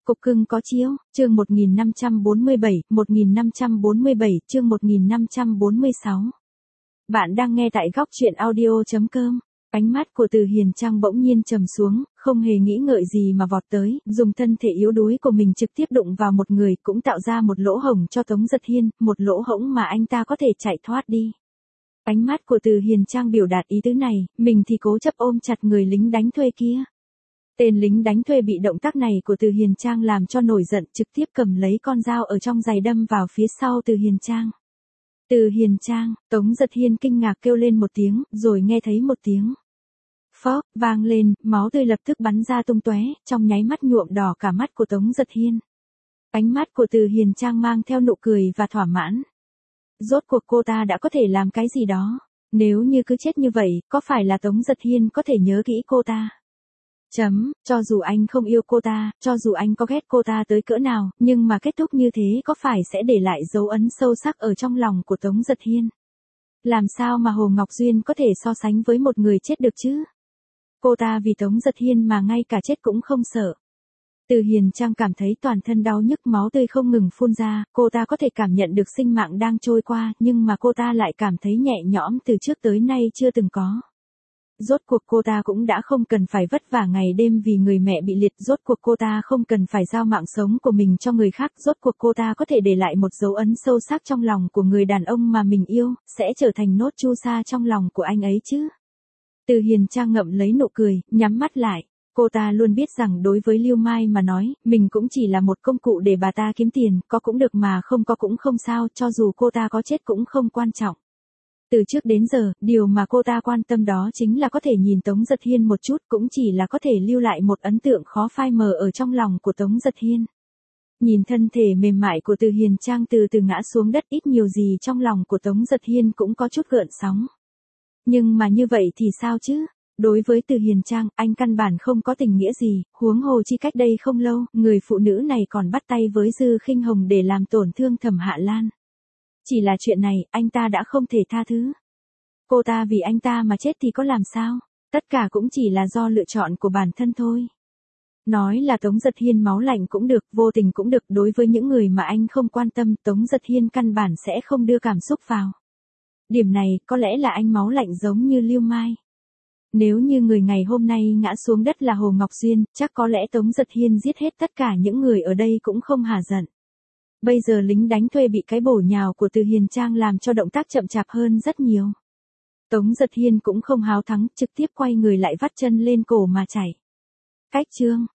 Cục cưng có chiếu, chương 1547, chương 1546. Bạn đang nghe tại góc truyện audio.com. Ánh mắt của Từ Hiền Trang bỗng nhiên trầm xuống, không hề nghĩ ngợi gì mà vọt tới, dùng thân thể yếu đuối của mình trực tiếp đụng vào một người, cũng tạo ra một lỗ hổng cho Tống Giật Hiên, một lỗ hổng mà anh ta có thể chạy thoát đi. Ánh mắt của Từ Hiền Trang biểu đạt ý tứ này, mình thì cố chấp ôm chặt người lính đánh thuê kia. Tên lính đánh thuê bị động tác này của Từ Hiền Trang làm cho nổi giận, trực tiếp cầm lấy con dao ở trong giày đâm vào phía sau Từ Hiền Trang. Từ Hiền Trang, Tống Giật Hiên kinh ngạc kêu lên một tiếng, rồi nghe thấy một tiếng phốc vang lên, máu tươi lập tức bắn ra tung tóe, trong nháy mắt nhuộm đỏ cả mắt của Tống Giật Hiên. Ánh mắt của Từ Hiền Trang mang theo nụ cười và thỏa mãn. Rốt cuộc cô ta đã có thể làm cái gì đó, nếu như cứ chết như vậy, có phải là Tống Giật Hiên có thể nhớ kỹ cô ta? Cho dù anh không yêu cô ta, cho dù anh có ghét cô ta tới cỡ nào, nhưng mà kết thúc như thế có phải sẽ để lại dấu ấn sâu sắc ở trong lòng của Tống Giật Hiên? Làm sao mà Hồ Ngọc Duyên có thể so sánh với một người chết được chứ? Cô ta vì Tống Giật Hiên mà ngay cả chết cũng không sợ. Từ Hiền Trang cảm thấy toàn thân đau nhức, máu tươi không ngừng phun ra, cô ta có thể cảm nhận được sinh mạng đang trôi qua, nhưng mà cô ta lại cảm thấy nhẹ nhõm từ trước tới nay chưa từng có. Rốt cuộc cô ta cũng đã không cần phải vất vả ngày đêm vì người mẹ bị liệt, rốt cuộc cô ta không cần phải giao mạng sống của mình cho người khác, rốt cuộc cô ta có thể để lại một dấu ấn sâu sắc trong lòng của người đàn ông mà mình yêu, sẽ trở thành nốt chu sa trong lòng của anh ấy chứ. Từ Hiền Trang ngậm lấy nụ cười, nhắm mắt lại. Cô ta luôn biết rằng đối với Lưu Mai mà nói, mình cũng chỉ là một công cụ để bà ta kiếm tiền, có cũng được mà không có cũng không sao, cho dù cô ta có chết cũng không quan trọng. Từ trước đến giờ, điều mà cô ta quan tâm đó chính là có thể nhìn Tống Giật Hiên một chút, cũng chỉ là có thể lưu lại một ấn tượng khó phai mờ ở trong lòng của Tống Giật Hiên. Nhìn thân thể mềm mại của Từ Hiền Trang từ từ ngã xuống đất, ít nhiều gì trong lòng của Tống Giật Hiên cũng có chút gợn sóng. Nhưng mà như vậy thì sao chứ? Đối với Từ Hiền Trang, anh căn bản không có tình nghĩa gì, huống hồ chi cách đây không lâu, người phụ nữ này còn bắt tay với Dư Khinh Hồng để làm tổn thương Thẩm Hạ Lan. Chỉ là chuyện này, anh ta đã không thể tha thứ. Cô ta vì anh ta mà chết thì có làm sao? Tất cả cũng chỉ là do lựa chọn của bản thân thôi. Nói là Tống Giật Hiên máu lạnh cũng được, vô tình cũng được, đối với những người mà anh không quan tâm, Tống Giật Hiên căn bản sẽ không đưa cảm xúc vào. Điểm này, có lẽ là anh máu lạnh giống như Lưu Mai. Nếu như người ngày hôm nay ngã xuống đất là Hồ Ngọc Duyên, chắc có lẽ Tống Giật Hiên giết hết tất cả những người ở đây cũng không hả giận. Bây giờ lính đánh thuê bị cái bổ nhào của Từ Hiền Trang làm cho động tác chậm chạp hơn rất nhiều. Tống Giật Hiên cũng không háo thắng, trực tiếp quay người lại vắt chân lên cổ mà chảy. Cách chương